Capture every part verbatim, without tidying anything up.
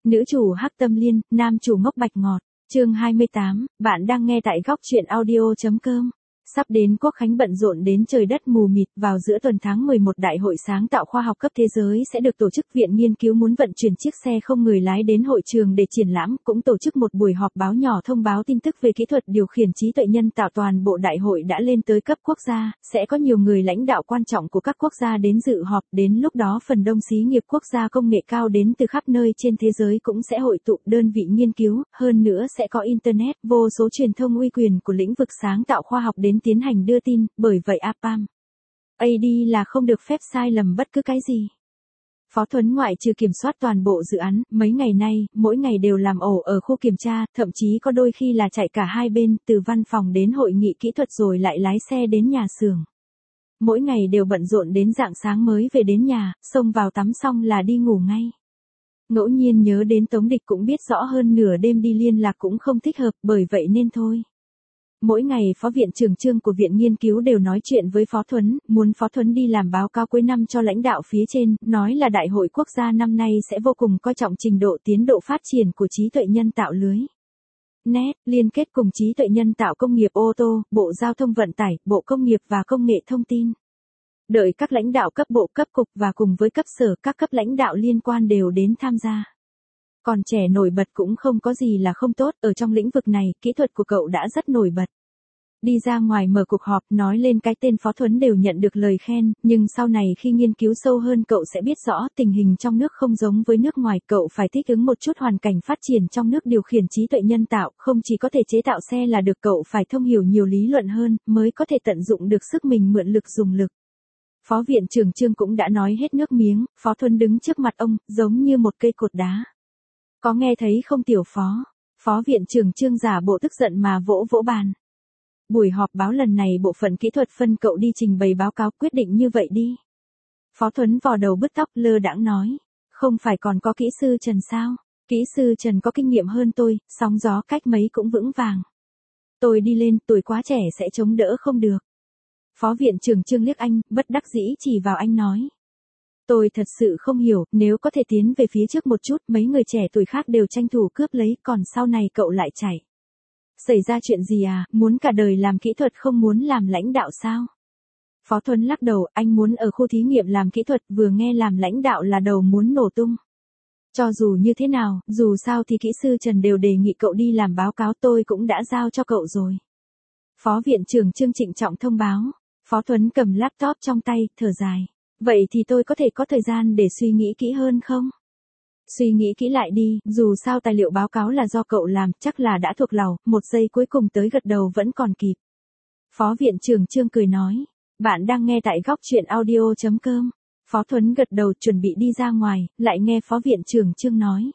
Nữ chủ hắc tâm liên, nam chủ ngốc bạch ngọt. Chương hai mươi tám, bạn đang nghe tại góc truyện audio chấm com. Sắp đến Quốc khánh bận rộn đến trời đất mù mịt, vào giữa tuần tháng mười một Đại hội sáng tạo khoa học cấp thế giới sẽ được tổ chức. Viện nghiên cứu muốn vận chuyển chiếc xe không người lái đến hội trường để triển lãm, cũng tổ chức một buổi họp báo nhỏ thông báo tin tức về kỹ thuật điều khiển trí tuệ nhân tạo. Toàn bộ đại hội đã lên tới cấp quốc gia, sẽ có nhiều người lãnh đạo quan trọng của các quốc gia đến dự họp. Đến lúc đó phần đông xí nghiệp quốc gia công nghệ cao đến từ khắp nơi trên thế giới cũng sẽ hội tụ. Đơn vị nghiên cứu, hơn nữa sẽ có internet, vô số truyền thông uy quyền của lĩnh vực sáng tạo khoa học đến tiến hành đưa tin, bởi vậy a pam a đê là không được phép sai lầm bất cứ cái gì. Phó Thuấn ngoại trừ kiểm soát toàn bộ dự án, mấy ngày nay, mỗi ngày đều làm ổ ở khu kiểm tra, thậm chí có đôi khi là chạy cả hai bên, từ văn phòng đến hội nghị kỹ thuật rồi lại lái xe đến nhà xưởng. Mỗi ngày đều bận rộn đến rạng sáng mới về đến nhà, xông vào tắm xong là đi ngủ ngay. Ngẫu nhiên nhớ đến Tống Địch cũng biết rõ hơn nửa đêm đi liên lạc cũng không thích hợp, bởi vậy nên thôi. Mỗi ngày Phó Viện trưởng Trương của Viện Nghiên cứu đều nói chuyện với Phó Thuấn, muốn Phó Thuấn đi làm báo cáo cuối năm cho lãnh đạo phía trên, nói là Đại hội Quốc gia năm nay sẽ vô cùng coi trọng trình độ tiến độ phát triển của trí tuệ nhân tạo lưới net, liên kết cùng trí tuệ nhân tạo công nghiệp ô tô, Bộ Giao thông Vận tải, Bộ Công nghiệp và Công nghệ Thông tin. Đợi các lãnh đạo cấp bộ cấp cục và cùng với cấp sở, các cấp lãnh đạo liên quan đều đến tham gia. Còn trẻ nổi bật cũng không có gì là không tốt, ở trong lĩnh vực này, kỹ thuật của cậu đã rất nổi bật. Đi ra ngoài mở cuộc họp, nói lên cái tên Phó Thuấn đều nhận được lời khen, nhưng sau này khi nghiên cứu sâu hơn cậu sẽ biết rõ tình hình trong nước không giống với nước ngoài, cậu phải thích ứng một chút hoàn cảnh phát triển trong nước điều khiển trí tuệ nhân tạo, không chỉ có thể chế tạo xe là được, cậu phải thông hiểu nhiều lý luận hơn, mới có thể tận dụng được sức mình mượn lực dùng lực. Phó Viện trưởng Trương cũng đã nói hết nước miếng, Phó Thuấn đứng trước mặt ông, giống như một cây cột đá. Có nghe thấy không tiểu phó? Phó Viện trưởng Trương giả bộ tức giận mà vỗ vỗ bàn. Buổi họp báo lần này bộ phận kỹ thuật phân cậu đi trình bày báo cáo, quyết định như vậy đi. Phó Thuấn vò đầu bứt tóc lơ đãng nói. Không phải còn có kỹ sư Trần sao? Kỹ sư Trần có kinh nghiệm hơn tôi, sóng gió cách mấy cũng vững vàng. Tôi đi lên, tuổi quá trẻ sẽ chống đỡ không được. Phó Viện trưởng Trương liếc anh, bất đắc dĩ chỉ vào anh nói. Tôi thật sự không hiểu, nếu có thể tiến về phía trước một chút, mấy người trẻ tuổi khác đều tranh thủ cướp lấy, còn sau này cậu lại chạy. Xảy ra chuyện gì à, muốn cả đời làm kỹ thuật không muốn làm lãnh đạo sao? Phó Thuấn lắc đầu, anh muốn ở khu thí nghiệm làm kỹ thuật, vừa nghe làm lãnh đạo là đầu muốn nổ tung. Cho dù như thế nào, dù sao thì kỹ sư Trần đều đề nghị cậu đi làm báo cáo, tôi cũng đã giao cho cậu rồi. Phó Viện trưởng Trương trịnh trọng thông báo. Phó Thuấn cầm laptop trong tay, thở dài. Vậy thì tôi có thể có thời gian để suy nghĩ kỹ hơn không? Suy nghĩ kỹ lại đi, dù sao tài liệu báo cáo là do cậu làm, chắc là đã thuộc lòng, một giây cuối cùng tới gật đầu vẫn còn kịp. Phó Viện trưởng Trương cười nói, bạn đang nghe tại góc truyện audio chấm com. Phó Thuấn gật đầu chuẩn bị đi ra ngoài, lại nghe Phó Viện trưởng Trương nói.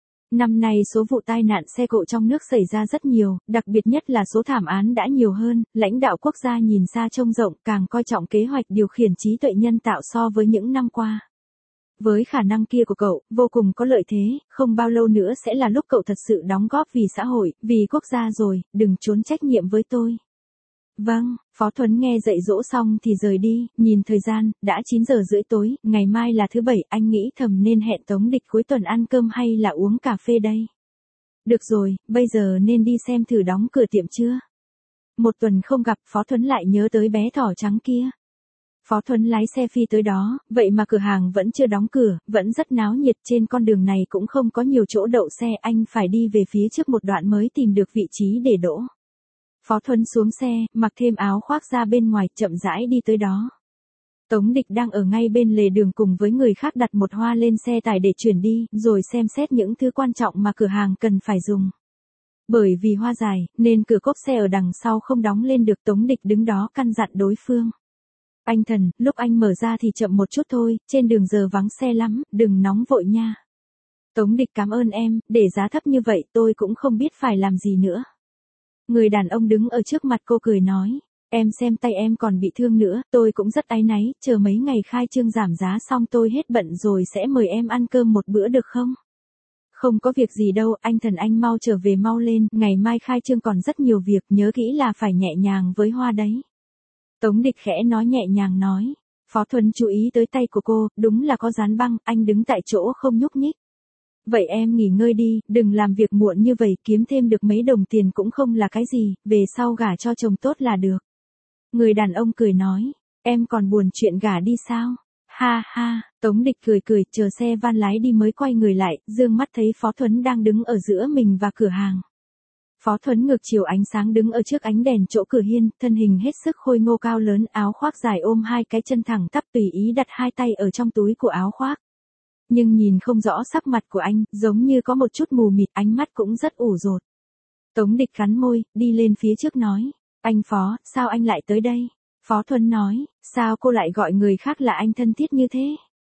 Năm nay số vụ tai nạn xe cộ trong nước xảy ra rất nhiều, đặc biệt nhất là số thảm án đã nhiều hơn, lãnh đạo quốc gia nhìn xa trông rộng, càng coi trọng kế hoạch điều khiển trí tuệ nhân tạo so với những năm qua. Với khả năng kia của cậu, vô cùng có lợi thế, không bao lâu nữa sẽ là lúc cậu thật sự đóng góp vì xã hội, vì quốc gia rồi, đừng trốn trách nhiệm với tôi. Vâng, Phó Thuấn nghe dạy dỗ xong thì rời đi, nhìn thời gian, đã chín giờ rưỡi tối, ngày mai là thứ bảy, anh nghĩ thầm nên hẹn Tống Địch cuối tuần ăn cơm hay là uống cà phê đây. Được rồi, bây giờ nên đi xem thử đóng cửa tiệm chưa. Một tuần không gặp, Phó Thuấn lại nhớ tới bé thỏ trắng kia. Phó Thuấn lái xe phi tới đó, vậy mà cửa hàng vẫn chưa đóng cửa, vẫn rất náo nhiệt, trên con đường này cũng không có nhiều chỗ đậu xe, anh phải đi về phía trước một đoạn mới tìm được vị trí để đỗ. Phó Thuấn xuống xe, mặc thêm áo khoác ra bên ngoài, chậm rãi đi tới đó. Tống Địch đang ở ngay bên lề đường cùng với người khác đặt một hoa lên xe tải để chuyển đi, rồi xem xét những thứ quan trọng mà cửa hàng cần phải dùng. Bởi vì hoa dài, nên cửa cốp xe ở đằng sau không đóng lên được, Tống Địch đứng đó căn dặn đối phương. Anh Thần, lúc anh mở ra thì chậm một chút thôi, trên đường giờ vắng xe lắm, đừng nóng vội nha. Tống Địch cảm ơn em, để giá thấp như vậy tôi cũng không biết phải làm gì nữa. Người đàn ông đứng ở trước mặt cô cười nói, em xem tay em còn bị thương nữa, tôi cũng rất áy náy, chờ mấy ngày khai trương giảm giá xong tôi hết bận rồi sẽ mời em ăn cơm một bữa được không? Không có việc gì đâu, anh Thần anh mau trở về mau lên, ngày mai khai trương còn rất nhiều việc, nhớ kỹ là phải nhẹ nhàng với hoa đấy. Tống Địch khẽ nói nhẹ nhàng nói. Phó Thuấn chú ý tới tay của cô, đúng là có dán băng, anh đứng tại chỗ không nhúc nhích. Vậy em nghỉ ngơi đi, đừng làm việc muộn như vậy, kiếm thêm được mấy đồng tiền cũng không là cái gì, về sau gả cho chồng tốt là được. Người đàn ông cười nói, em còn buồn chuyện gả đi sao? Ha ha, Tống Địch cười cười, chờ xe van lái đi mới quay người lại, dương mắt thấy Phó Thuấn đang đứng ở giữa mình và cửa hàng. Phó Thuấn ngược chiều ánh sáng đứng ở trước ánh đèn chỗ cửa hiên, thân hình hết sức khôi ngô cao lớn, áo khoác dài ôm hai cái chân thẳng tắp, tùy ý đặt hai tay ở trong túi của áo khoác. Nhưng nhìn không rõ sắc mặt của anh, giống như có một chút mù mịt, ánh mắt cũng rất ủ rột. Tống Địch cắn môi, đi lên phía trước nói, anh Phó, sao anh lại tới đây? Phó Thuấn nói, sao cô lại gọi người khác là anh thân thiết như thế?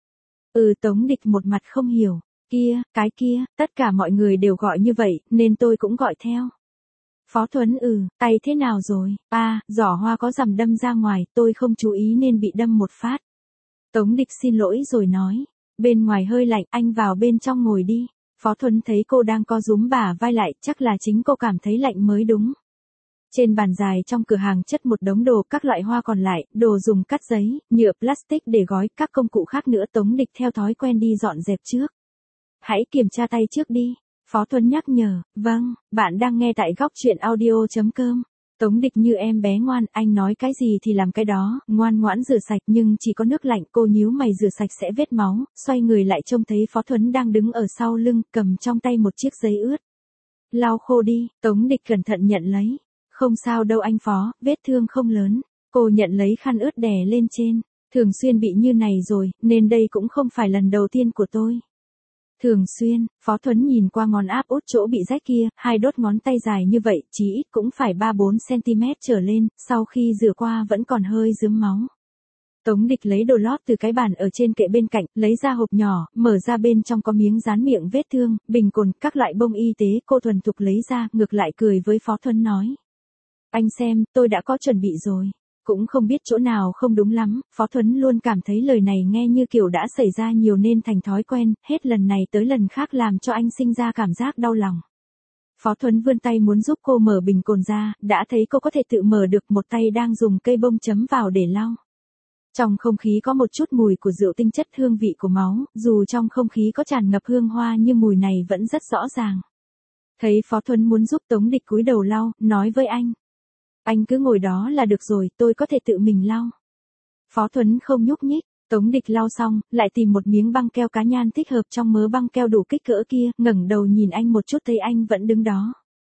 Ừ, Tống Địch một mặt không hiểu, kia, cái kia, tất cả mọi người đều gọi như vậy, nên tôi cũng gọi theo. Phó Thuấn ừ, tay thế nào rồi? À, giỏ hoa có rằm đâm ra ngoài, tôi không chú ý nên bị đâm một phát. Tống Địch xin lỗi rồi nói, bên ngoài hơi lạnh, anh vào bên trong ngồi đi. Phó Thuấn thấy cô đang co rúm bả vai lại, chắc là chính cô cảm thấy lạnh mới đúng. Trên bàn dài trong cửa hàng chất một đống đồ, các loại hoa còn lại, đồ dùng cắt giấy, nhựa plastic để gói, các công cụ khác nữa. Tống Địch theo thói quen đi dọn dẹp trước. Hãy kiểm tra tay trước đi. Phó Thuấn nhắc nhở, vâng, bạn đang nghe tại góc chuyện audio chấm com. Tống Địch như em bé ngoan, anh nói cái gì thì làm cái đó, ngoan ngoãn rửa sạch nhưng chỉ có nước lạnh, cô nhíu mày rửa sạch sẽ vết máu, xoay người lại trông thấy Phó Thuấn đang đứng ở sau lưng, cầm trong tay một chiếc giấy ướt. Lau khô đi, Tống Địch cẩn thận nhận lấy. Không sao đâu anh Phó, vết thương không lớn. Cô nhận lấy khăn ướt đè lên trên, thường xuyên bị như này rồi, nên đây cũng không phải lần đầu tiên của tôi. Thường xuyên, Phó Thuấn nhìn qua ngón áp út chỗ bị rách kia, hai đốt ngón tay dài như vậy, chí ít cũng phải ba bốn xăng-ti-mét trở lên, sau khi rửa qua vẫn còn hơi rướm máu. Tống Địch lấy đồ lót từ cái bàn ở trên kệ bên cạnh, lấy ra hộp nhỏ, mở ra bên trong có miếng dán miệng vết thương, bình cồn, các loại bông y tế, cô thuần thục lấy ra, ngược lại cười với Phó Thuấn nói. Anh xem, tôi đã có chuẩn bị rồi. Cũng không biết chỗ nào không đúng lắm, Phó Thuấn luôn cảm thấy lời này nghe như kiểu đã xảy ra nhiều nên thành thói quen, hết lần này tới lần khác làm cho anh sinh ra cảm giác đau lòng. Phó Thuấn vươn tay muốn giúp cô mở bình cồn ra, đã thấy cô có thể tự mở được, một tay đang dùng cây bông chấm vào để lau. Trong không khí có một chút mùi của rượu tinh chất, hương vị của máu, dù trong không khí có tràn ngập hương hoa nhưng mùi này vẫn rất rõ ràng. Thấy Phó Thuấn muốn giúp, Tống Địch cúi đầu lau, nói với anh. Anh cứ ngồi đó là được rồi, tôi có thể tự mình lau. Phó Thuấn không nhúc nhích, Tống Địch lau xong, lại tìm một miếng băng keo cá nhan thích hợp trong mớ băng keo đủ kích cỡ kia, ngẩng đầu nhìn anh một chút thấy anh vẫn đứng đó.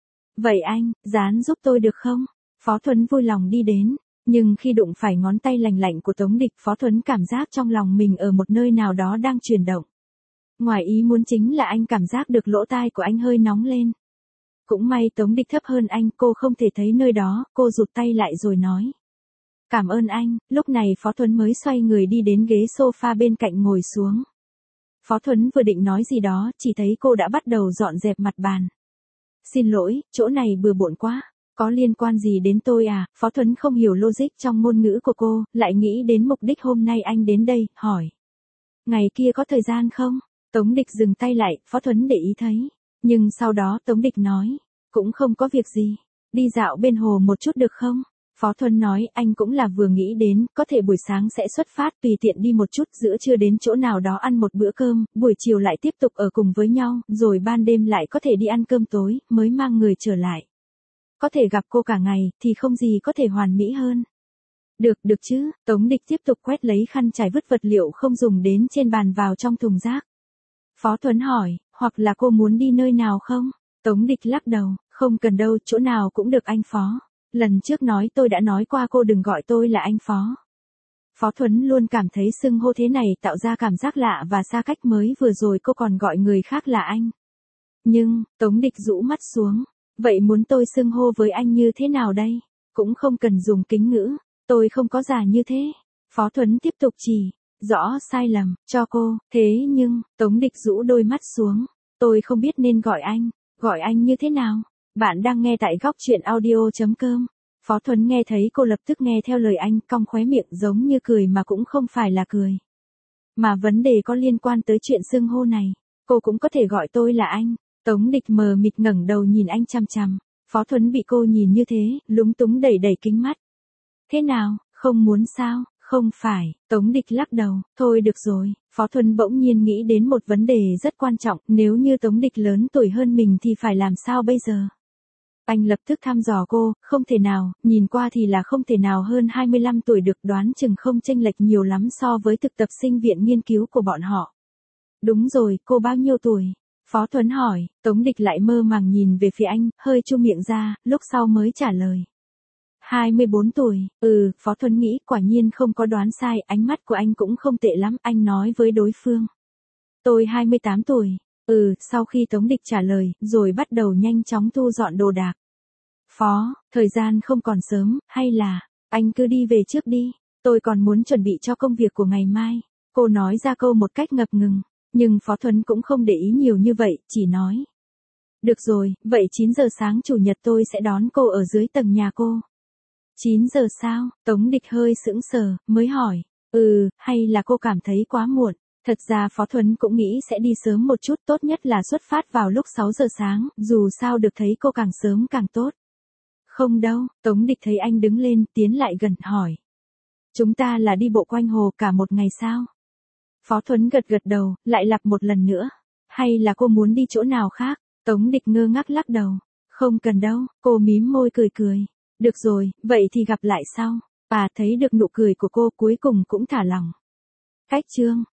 Vậy anh, dán giúp tôi được không? Phó Thuấn vui lòng đi đến, nhưng khi đụng phải ngón tay lành lạnh của Tống Địch, Phó Thuấn cảm giác trong lòng mình ở một nơi nào đó đang chuyển động. Ngoài ý muốn chính là anh cảm giác được lỗ tai của anh hơi nóng lên. Cũng may Tống Địch thấp hơn anh, cô không thể thấy nơi đó, cô rụt tay lại rồi nói. Cảm ơn anh, lúc này Phó Thuấn mới xoay người đi đến ghế sofa bên cạnh ngồi xuống. Phó Thuấn vừa định nói gì đó, chỉ thấy cô đã bắt đầu dọn dẹp mặt bàn. Xin lỗi, chỗ này bừa bộn quá, có liên quan gì đến tôi à? Phó Thuấn không hiểu logic trong ngôn ngữ của cô, lại nghĩ đến mục đích hôm nay anh đến đây, hỏi. Ngày kia có thời gian không? Tống Địch dừng tay lại, Phó Thuấn để ý thấy. Nhưng sau đó Tống Địch nói, cũng không có việc gì, đi dạo bên hồ một chút được không? Phó Thuấn nói, anh cũng là vừa nghĩ đến, có thể buổi sáng sẽ xuất phát, tùy tiện đi một chút, giữa trưa đến chỗ nào đó ăn một bữa cơm, buổi chiều lại tiếp tục ở cùng với nhau, rồi ban đêm lại có thể đi ăn cơm tối, mới mang người trở lại. Có thể gặp cô cả ngày, thì không gì có thể hoàn mỹ hơn. Được, được chứ, Tống Địch tiếp tục quét lấy khăn trải vứt vật liệu không dùng đến trên bàn vào trong thùng rác. Phó Thuấn hỏi, hoặc là cô muốn đi nơi nào không? Tống Địch lắc đầu, không cần đâu, chỗ nào cũng được anh Phó. Lần trước nói tôi đã nói qua cô đừng gọi tôi là anh Phó. Phó Thuấn luôn cảm thấy xưng hô thế này tạo ra cảm giác lạ và xa cách, mới vừa rồi cô còn gọi người khác là anh. Nhưng, Tống Địch rũ mắt xuống, vậy muốn tôi xưng hô với anh như thế nào đây? Cũng không cần dùng kính ngữ, tôi không có già như thế. Phó Thuấn tiếp tục chỉ, rõ sai lầm, cho cô, thế nhưng, Tống Địch rũ đôi mắt xuống, tôi không biết nên gọi anh, gọi anh như thế nào? Bạn đang nghe tại góc chuyện audio chấm com. Phó Thuấn nghe thấy cô lập tức nghe theo lời anh, cong khóe miệng giống như cười mà cũng không phải là cười. Mà vấn đề có liên quan tới chuyện xưng hô này, cô cũng có thể gọi tôi là anh. Tống Địch mờ mịt ngẩng đầu nhìn anh chằm chằm. Phó Thuấn bị cô nhìn như thế, lúng túng đẩy đẩy kính mắt. Thế nào, không muốn sao? Không phải, Tống Địch lắc đầu, thôi được rồi, Phó Thuấn bỗng nhiên nghĩ đến một vấn đề rất quan trọng, nếu như Tống Địch lớn tuổi hơn mình thì phải làm sao bây giờ? Anh lập tức thăm dò cô, không thể nào, nhìn qua thì là không thể nào hơn hai mươi lăm tuổi được, đoán chừng không chênh lệch nhiều lắm so với thực tập sinh viện nghiên cứu của bọn họ. Đúng rồi, cô bao nhiêu tuổi? Phó Thuấn hỏi, Tống Địch lại mơ màng nhìn về phía anh, hơi chu miệng ra, lúc sau mới trả lời. hai mươi bốn tuổi, ừ, Phó Thuấn nghĩ quả nhiên không có đoán sai, ánh mắt của anh cũng không tệ lắm, anh nói với đối phương. Tôi hai mươi tám tuổi, ừ, sau khi Tống Địch trả lời, rồi bắt đầu nhanh chóng thu dọn đồ đạc. Phó, thời gian không còn sớm, hay là, anh cứ đi về trước đi, tôi còn muốn chuẩn bị cho công việc của ngày mai. Cô nói ra câu một cách ngập ngừng, nhưng Phó Thuấn cũng không để ý nhiều như vậy, chỉ nói. Được rồi, vậy chín giờ sáng chủ nhật tôi sẽ đón cô ở dưới tầng nhà cô. chín giờ sao? Tống Địch hơi sững sờ, mới hỏi. Ừ, hay là cô cảm thấy quá muộn? Thật ra Phó Thuấn cũng nghĩ sẽ đi sớm một chút, tốt nhất là xuất phát vào lúc sáu giờ sáng, dù sao được thấy cô càng sớm càng tốt. Không đâu, Tống Địch thấy anh đứng lên, tiến lại gần, hỏi. Chúng ta là đi bộ quanh hồ cả một ngày sao? Phó Thuấn gật gật đầu, lại lặp một lần nữa. Hay là cô muốn đi chỗ nào khác? Tống Địch ngơ ngác lắc đầu. Không cần đâu, cô mím môi cười cười. Được rồi, vậy thì gặp lại sau. Bà thấy được nụ cười của cô cuối cùng cũng thả lỏng. Cách chương.